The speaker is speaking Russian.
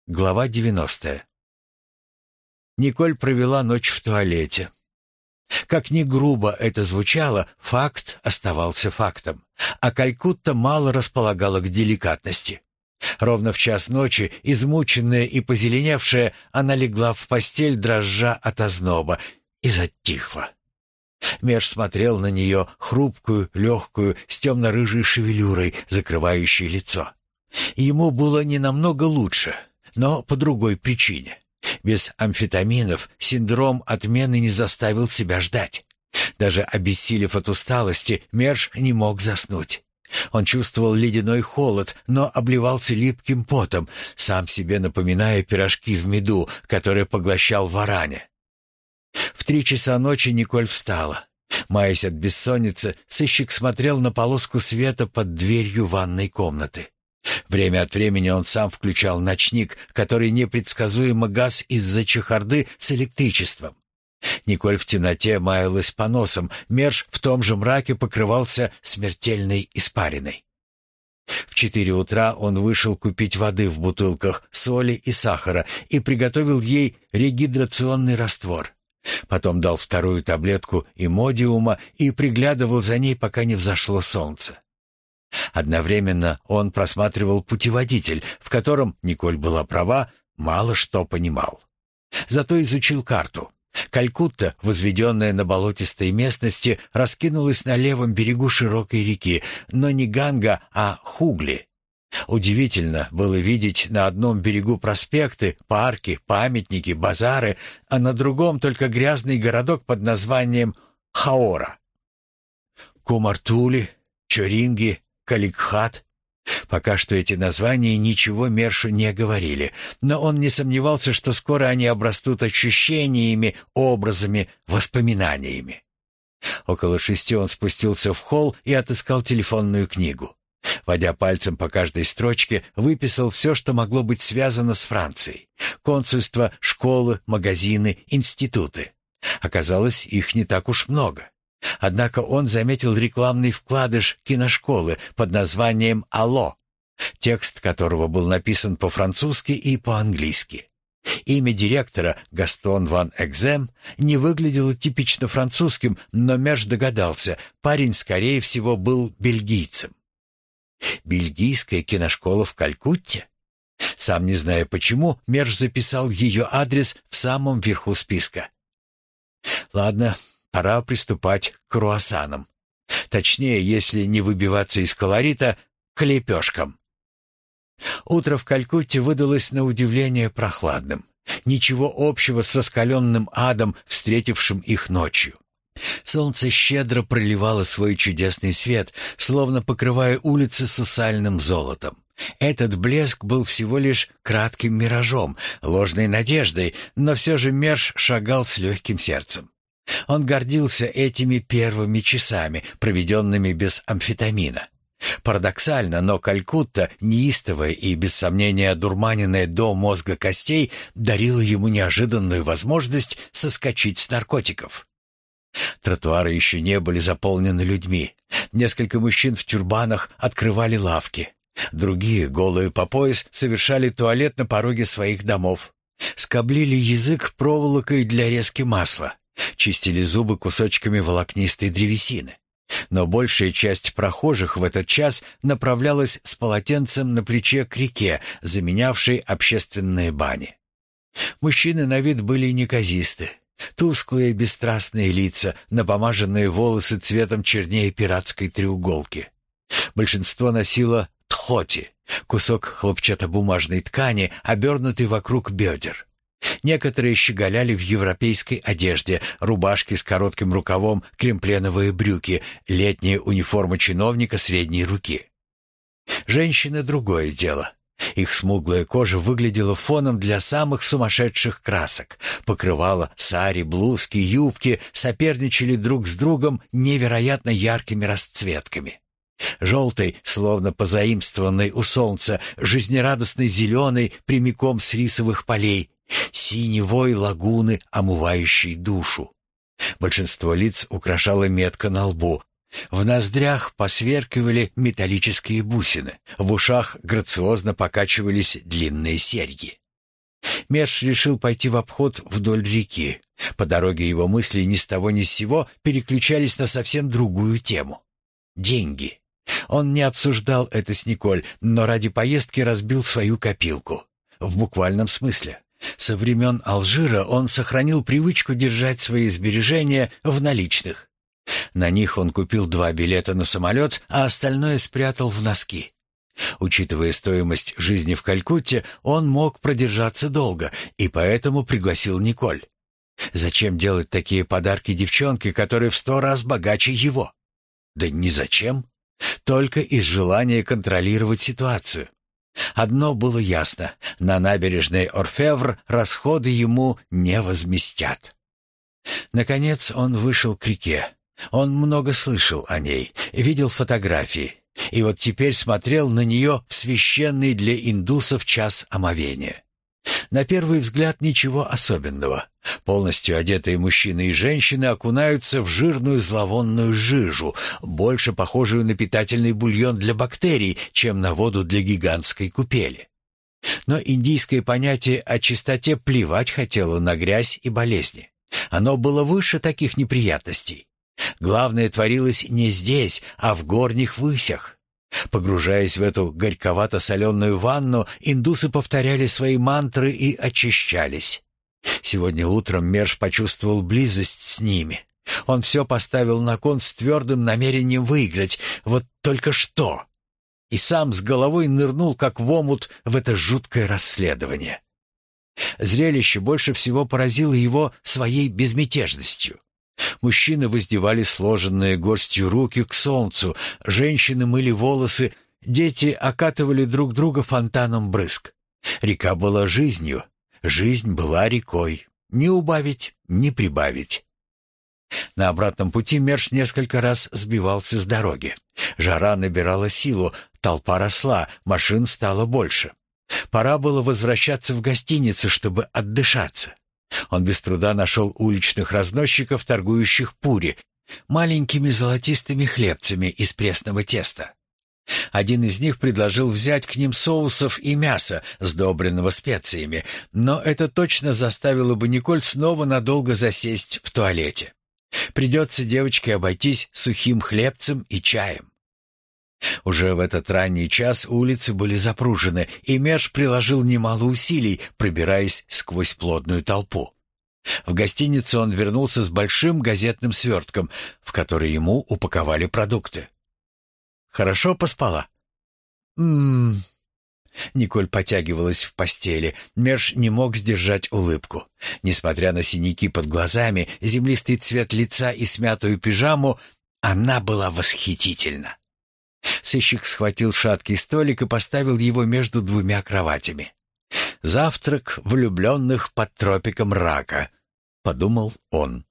Глава 90. Николь провела ночь в туалете. Как ни грубо это звучало, факт оставался фактом, а Калькутта мало располагала к деликатности. Ровно в час ночи, измученная и позеленевшая, она легла в постель, дрожа от озноба, и затихла. Мерш смотрел на нее, хрупкую, легкую, с темно-рыжей шевелюрой, закрывающей лицо. Ему было не намного лучше, но по другой причине. Без амфетаминов синдром отмены не заставил себя ждать. Даже обессилев от усталости, Мерш не мог заснуть. Он чувствовал ледяной холод, но обливался липким потом, сам себе напоминая пирожки в меду, которые поглощал в Оране. В 3 часа ночи Николь встала. Маясь от бессонницы, сыщик смотрел на полоску света под дверью ванной комнаты. Время от времени он сам включал ночник, который непредсказуемо гас из-за чехарды с электричеством. Николь в темноте маялась поносом, Мерш в том же мраке покрывался смертельной испариной. В 4 утра он вышел купить воды в бутылках, соли и сахара и приготовил ей регидрационный раствор. Потом дал 2-ю таблетку имодиума и приглядывал за ней, пока не взошло солнце. Одновременно он просматривал путеводитель, в котором, Николь была права, мало что понимал. Зато изучил карту. Калькутта, возведенная на болотистой местности, раскинулась на левом берегу широкой реки, но не Ганга, а Хугли. Удивительно было видеть на одном берегу проспекты, парки, памятники, базары, а на другом только грязный городок под названием Хаора. Кумартули, Чоринги, Каликхат. Пока что эти названия ничего Мершу не говорили, но он не сомневался, что скоро они обрастут ощущениями, образами, воспоминаниями. Около 6 он спустился в холл и отыскал телефонную книгу. Водя пальцем по каждой строчке, выписал все, что могло быть связано с Францией. Консульство, школы, магазины, институты. Оказалось, их не так уж много. Однако он заметил рекламный вкладыш киношколы под названием «Алло», текст которого был написан по-французски и по-английски. Имя директора, Гастон ван Экзем, не выглядело типично французским, но Мерш догадался, парень, скорее всего, был бельгийцем. Бельгийская киношкола в Калькутте? Сам не зная почему, Мерш записал ее адрес в самом верху списка. Ладно, пора приступать к круассанам. Точнее, если не выбиваться из колорита, к лепешкам. Утро в Калькутте выдалось на удивление прохладным. Ничего общего с раскаленным адом, встретившим их ночью. Солнце щедро проливало свой чудесный свет, словно покрывая улицы сусальным золотом. Этот блеск был всего лишь кратким миражом, ложной надеждой, но все же Мерш шагал с легким сердцем. Он гордился этими первыми часами, проведенными без амфетамина. Парадоксально, но Калькутта, неистовая и без сомнения одурманенная до мозга костей, дарила ему неожиданную возможность соскочить с наркотиков. Тротуары еще не были заполнены людьми. Несколько мужчин в тюрбанах открывали лавки. Другие, голые по пояс, совершали туалет на пороге своих домов. Скоблили язык проволокой для резки масла. Чистили зубы кусочками волокнистой древесины. Но большая часть прохожих в этот час направлялась с полотенцем на плече к реке, заменявшей общественные бани. Мужчины на вид были неказисты. Тусклые бесстрастные лица, напомаженные волосы цветом чернее пиратской треуголки. Большинство носило тхоти, кусок хлопчатобумажной ткани, обернутый вокруг бедер. Некоторые щеголяли в европейской одежде, рубашки с коротким рукавом, кремпленовые брюки, летняя униформа чиновника средней руки. Женщины — другое дело. Их смуглая кожа выглядела фоном для самых сумасшедших красок. Покрывала, сари, блузки, юбки соперничали друг с другом невероятно яркими расцветками. Желтый, словно позаимствованный у солнца, жизнерадостный зеленый, прямиком с рисовых полей, синевой лагуны, омывающей душу. Большинство лиц украшала метка на лбу. В ноздрях посверкивали металлические бусины, в ушах грациозно покачивались длинные серьги. Мерш решил пойти в обход вдоль реки. По дороге его мысли ни с того ни с сего переключались на совсем другую тему. Деньги. Он не обсуждал это с Николь, но ради поездки разбил свою копилку. В буквальном смысле. Со времен Алжира он сохранил привычку держать свои сбережения в наличных. На них он купил 2 билета на самолет, а остальное спрятал в носки. Учитывая стоимость жизни в Калькутте, он мог продержаться долго, и поэтому пригласил Николь. Зачем делать такие подарки девчонке, которая в 100 раз богаче его? Да ни зачем. Только из желания контролировать ситуацию. Одно было ясно: на набережной Орфевр расходы ему не возместят. Наконец он вышел к реке. Он много слышал о ней, видел фотографии, и вот теперь смотрел на нее в священный для индусов час омовения. На первый взгляд ничего особенного. Полностью одетые мужчины и женщины окунаются в жирную зловонную жижу, больше похожую на питательный бульон для бактерий, чем на воду для гигантской купели. Но индийское понятие о чистоте плевать хотело на грязь и болезни. Оно было выше таких неприятностей. Главное творилось не здесь, а в горних высях. Погружаясь в эту горьковато-соленую ванну, индусы повторяли свои мантры и очищались. Сегодня утром Мерш почувствовал близость с ними. Он все поставил на кон с твердым намерением выиграть. Вот только что! И сам с головой нырнул, как в омут, в это жуткое расследование. Зрелище больше всего поразило его своей безмятежностью. Мужчины воздевали сложенные горстью руки к солнцу, женщины мыли волосы, дети окатывали друг друга фонтаном брызг. Река была жизнью, жизнь была рекой. Не убавить, не прибавить. На обратном пути Мерш несколько раз сбивался с дороги. Жара набирала силу, толпа росла, машин стало больше. Пора было возвращаться в гостиницу, чтобы отдышаться. Он без труда нашел уличных разносчиков, торгующих пури, маленькими золотистыми хлебцами из пресного теста. Один из них предложил взять к ним соусов и мяса, сдобренного специями, но это точно заставило бы Николь снова надолго засесть в туалете. Придется девочке обойтись сухим хлебцем и чаем. Уже в этот ранний час улицы были запружены, и Мерш приложил немало усилий, пробираясь сквозь плотную толпу. В гостиницу он вернулся с большим газетным свертком, в который ему упаковали продукты. «Хорошо поспала?» Николь потягивалась в постели. Мерш не мог сдержать улыбку. Несмотря на синяки под глазами, землистый цвет лица и смятую пижаму, она была восхитительна. Сыщик схватил шаткий столик и поставил его между 2 кроватями. «Завтрак влюбленных под тропиком рака», — подумал он.